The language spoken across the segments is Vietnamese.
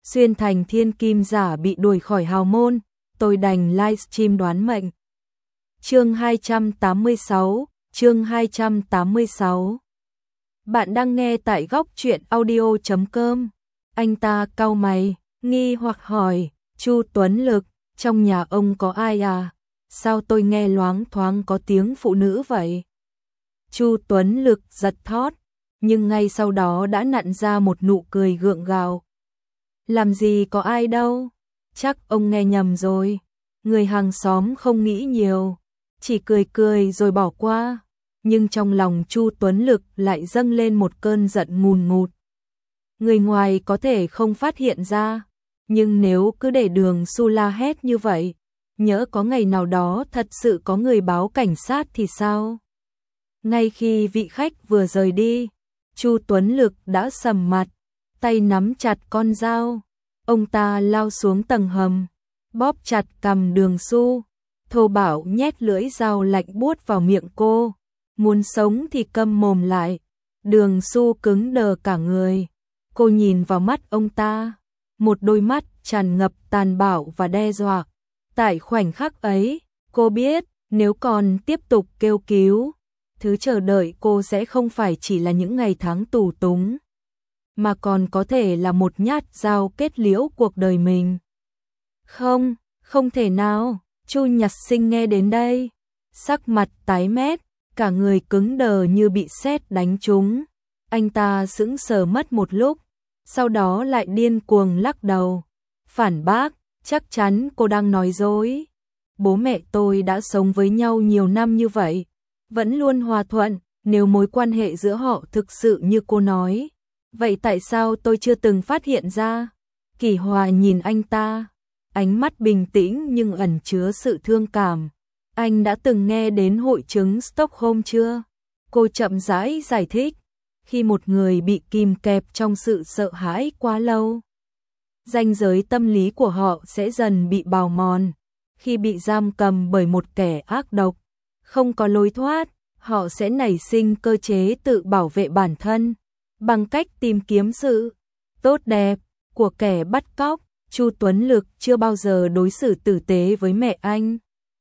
xuyên thành thiên kim giả bị đuổi khỏi hào môn, tôi đành livestream đoán mệnh. Chương 286. Bạn đang nghe tại góc truyện audio.com. Anh ta cau mày, nghi hoặc hỏi, Chu Tuấn Lực, trong nhà ông có ai à? Sao tôi nghe loáng thoáng có tiếng phụ nữ vậy? Chu Tuấn Lực giật thót, nhưng ngay sau đó đã nặn ra một nụ cười gượng gạo. Làm gì có ai đâu, chắc ông nghe nhầm rồi. Người hàng xóm không nghĩ nhiều, chỉ cười cười rồi bỏ qua. Nhưng trong lòng Chu Tuấn Lực lại dâng lên một cơn giận ngùn ngụt. Người ngoài có thể không phát hiện ra, nhưng nếu cứ để Đường Su la hét như vậy, nhỡ có ngày nào đó thật sự có người báo cảnh sát thì sao? Ngay khi vị khách vừa rời đi, Chu Tuấn Lực đã sầm mặt, tay nắm chặt con dao. Ông ta lao xuống tầng hầm, bóp chặt cằm Đường Su, thô bạo nhét lưỡi dao lạnh buốt vào miệng cô. Muốn sống thì câm mồm lại. Đường Su cứng đờ cả người. Cô nhìn vào mắt ông ta, một đôi mắt tràn ngập tàn bạo và đe dọa. Tại khoảnh khắc ấy, cô biết nếu còn tiếp tục kêu cứu, thứ chờ đợi cô sẽ không phải chỉ là những ngày tháng tù túng, mà còn có thể là một nhát dao kết liễu cuộc đời mình. Không, không thể nào. Chu Nhật Sinh nghe đến đây, sắc mặt tái mét, cả người cứng đờ như bị sét đánh trúng. Anh ta sững sờ mất một lúc, sau đó lại điên cuồng lắc đầu, phản bác, chắc chắn cô đang nói dối. Bố mẹ tôi đã sống với nhau nhiều năm như vậy, vẫn luôn hòa thuận, nếu mối quan hệ giữa họ thực sự như cô nói, vậy tại sao tôi chưa từng phát hiện ra? Kỷ Hòa nhìn anh ta, ánh mắt bình tĩnh nhưng ẩn chứa sự thương cảm. Anh đã từng nghe đến hội chứng Stockholm chưa? Cô chậm rãi giải thích. Khi một người bị kìm kẹp trong sự sợ hãi quá lâu, ranh giới tâm lý của họ sẽ dần bị bào mòn. Khi bị giam cầm bởi một kẻ ác độc, không có lối thoát, họ sẽ nảy sinh cơ chế tự bảo vệ bản thân bằng cách tìm kiếm sự tốt đẹp của kẻ bắt cóc. Chu Tuấn Lực chưa bao giờ đối xử tử tế với mẹ anh.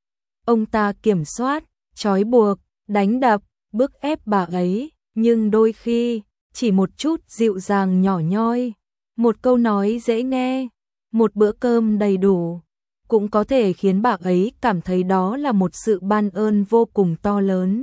Ông ta kiểm soát, trói buộc, đánh đập, bức ép bà ấy, nhưng đôi khi, chỉ một chút dịu dàng nhỏ nhoi, một câu nói dễ nghe, một bữa cơm đầy đủ, cũng có thể khiến bà ấy cảm thấy đó là một sự ban ơn vô cùng to lớn.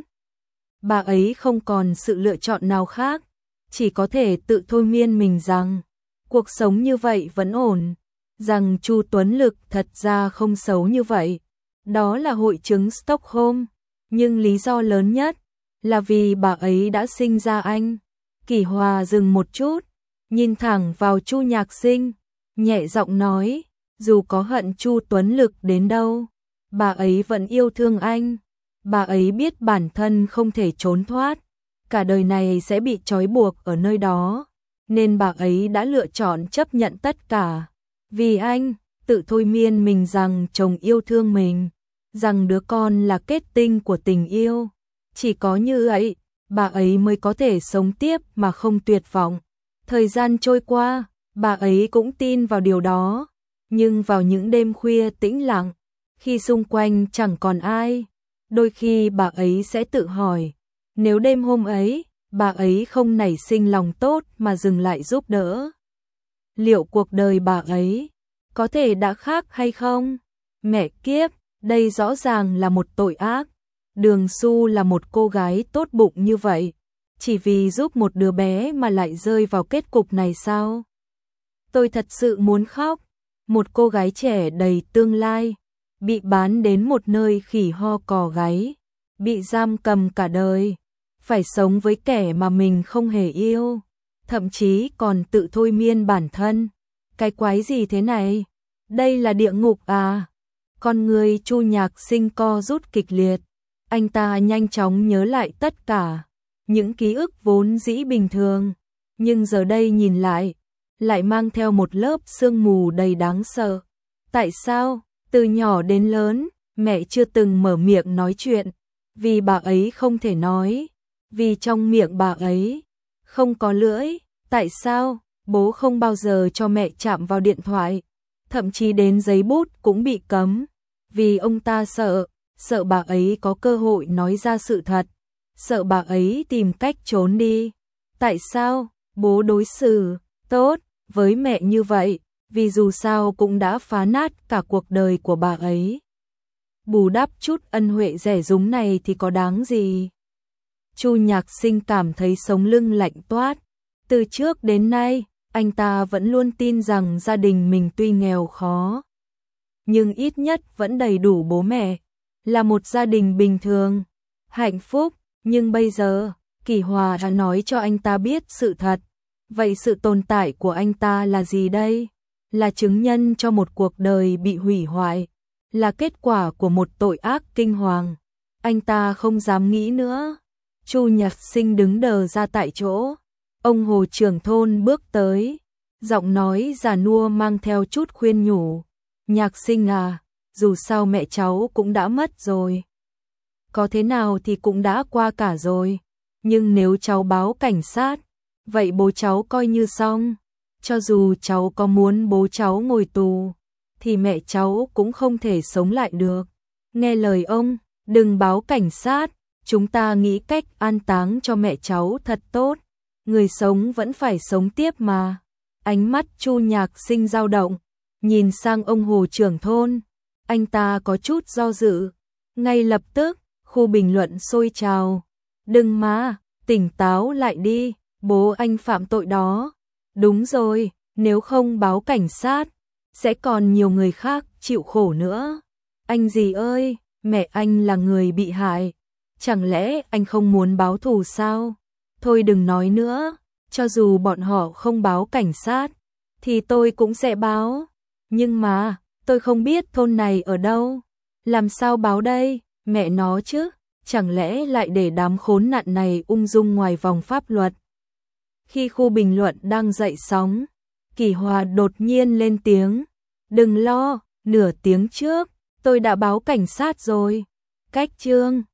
Bà ấy không còn sự lựa chọn nào khác, chỉ có thể tự thôi miên mình rằng cuộc sống như vậy vẫn ổn, rằng Chu Tuấn Lực thật ra không xấu như vậy. Đó là hội chứng Stockholm, nhưng lý do lớn nhất là vì bà ấy đã sinh ra anh. Kỷ Hòa dừng một chút, nhìn thẳng vào Chu Nhạc Sinh, nhẹ giọng nói, dù có hận Chu Tuấn Lực đến đâu, bà ấy vẫn yêu thương anh. Bà ấy biết bản thân không thể trốn thoát, cả đời này sẽ bị trói buộc ở nơi đó, nên bà ấy đã lựa chọn chấp nhận tất cả. Vì anh, tự thôi miên mình rằng chồng yêu thương mình, rằng đứa con là kết tinh của tình yêu. Chỉ có như vậy, bà ấy mới có thể sống tiếp mà không tuyệt vọng. Thời gian trôi qua, bà ấy cũng tin vào điều đó. Nhưng vào những đêm khuya tĩnh lặng, khi xung quanh chẳng còn ai, đôi khi bà ấy sẽ tự hỏi, nếu đêm hôm ấy, bà ấy không nảy sinh lòng tốt mà dừng lại giúp đỡ, liệu cuộc đời bà ấy có thể đã khác hay không? Mẹ kiếp, đây rõ ràng là một tội ác. Đường Su là một cô gái tốt bụng như vậy, chỉ vì giúp một đứa bé mà lại rơi vào kết cục này sao? Tôi thật sự muốn khóc. Một cô gái trẻ đầy tương lai, bị bán đến một nơi khỉ ho cò gáy, bị giam cầm cả đời, phải sống với kẻ mà mình không hề yêu, thậm chí còn tự thôi miên bản thân. Cái quái gì thế này? Đây là địa ngục à? Con người Chu Nhạc Sinh co rút kịch liệt. Anh ta nhanh chóng nhớ lại tất cả những ký ức vốn dĩ bình thường, nhưng giờ đây nhìn lại mang theo một lớp sương mù đầy đáng sợ. Tại sao, từ nhỏ đến lớn, mẹ chưa từng mở miệng nói chuyện? Vì bà ấy không thể nói, vì trong miệng bà ấy không có lưỡi. Tại sao? bố không bao giờ cho mẹ chạm vào điện thoại, thậm chí đến giấy bút cũng bị cấm, vì ông ta sợ bà ấy có cơ hội nói ra sự thật, sợ bà ấy tìm cách trốn đi. Tại sao bố đối xử tốt với mẹ như vậy? Vì dù sao cũng đã phá nát cả cuộc đời của bà ấy. Bù đắp chút ân huệ rẻ rúng này thì có đáng gì? Chu Nhạc Sinh cảm thấy sống lưng lạnh toát. Từ trước đến nay, anh ta vẫn luôn tin rằng gia đình mình tuy nghèo khó, nhưng ít nhất vẫn đầy đủ bố mẹ, là một gia đình bình thường, hạnh phúc. Nhưng bây giờ, Kỳ Hòa đã nói cho anh ta biết sự thật. Vậy sự tồn tại của anh ta là gì đây? Là chứng nhân cho một cuộc đời bị hủy hoại, là kết quả của một tội ác kinh hoàng. Anh ta không dám nghĩ nữa. Chu Nhạc Sinh đứng đờ ra tại chỗ. Ông Hồ trưởng thôn bước tới, giọng nói già nua mang theo chút khuyên nhủ. Nhạc Sinh à, dù sao mẹ cháu cũng đã mất rồi. Có thế nào thì cũng đã qua cả rồi. Nhưng nếu cháu báo cảnh sát, vậy bố cháu coi như xong. Cho dù cháu có muốn bố cháu ngồi tù, thì mẹ cháu cũng không thể sống lại được. Nghe lời ông, đừng báo cảnh sát, chúng ta nghĩ cách an táng cho mẹ cháu thật tốt. Người sống vẫn phải sống tiếp mà. Ánh mắt Chu Nhạc Sinh dao động, nhìn sang ông Hồ trưởng thôn. Anh ta có chút do dự. Ngay lập tức, khu bình luận sôi trào. Đừng mà, tỉnh táo lại đi, bố anh phạm tội đó. Đúng rồi, nếu không báo cảnh sát, sẽ còn nhiều người khác chịu khổ nữa. Anh gì ơi, mẹ anh là người bị hại. Chẳng lẽ anh không muốn báo thù sao? Thôi đừng nói nữa, cho dù bọn họ không báo cảnh sát, thì tôi cũng sẽ báo. Nhưng mà, tôi không biết thôn này ở đâu. Làm sao báo đây, mẹ nó chứ? Chẳng lẽ lại để đám khốn nạn này ung dung ngoài vòng pháp luật? Khi khu bình luận đang dậy sóng, Kỳ Hòa đột nhiên lên tiếng. Đừng lo, nửa tiếng trước, tôi đã báo cảnh sát rồi. Cách chương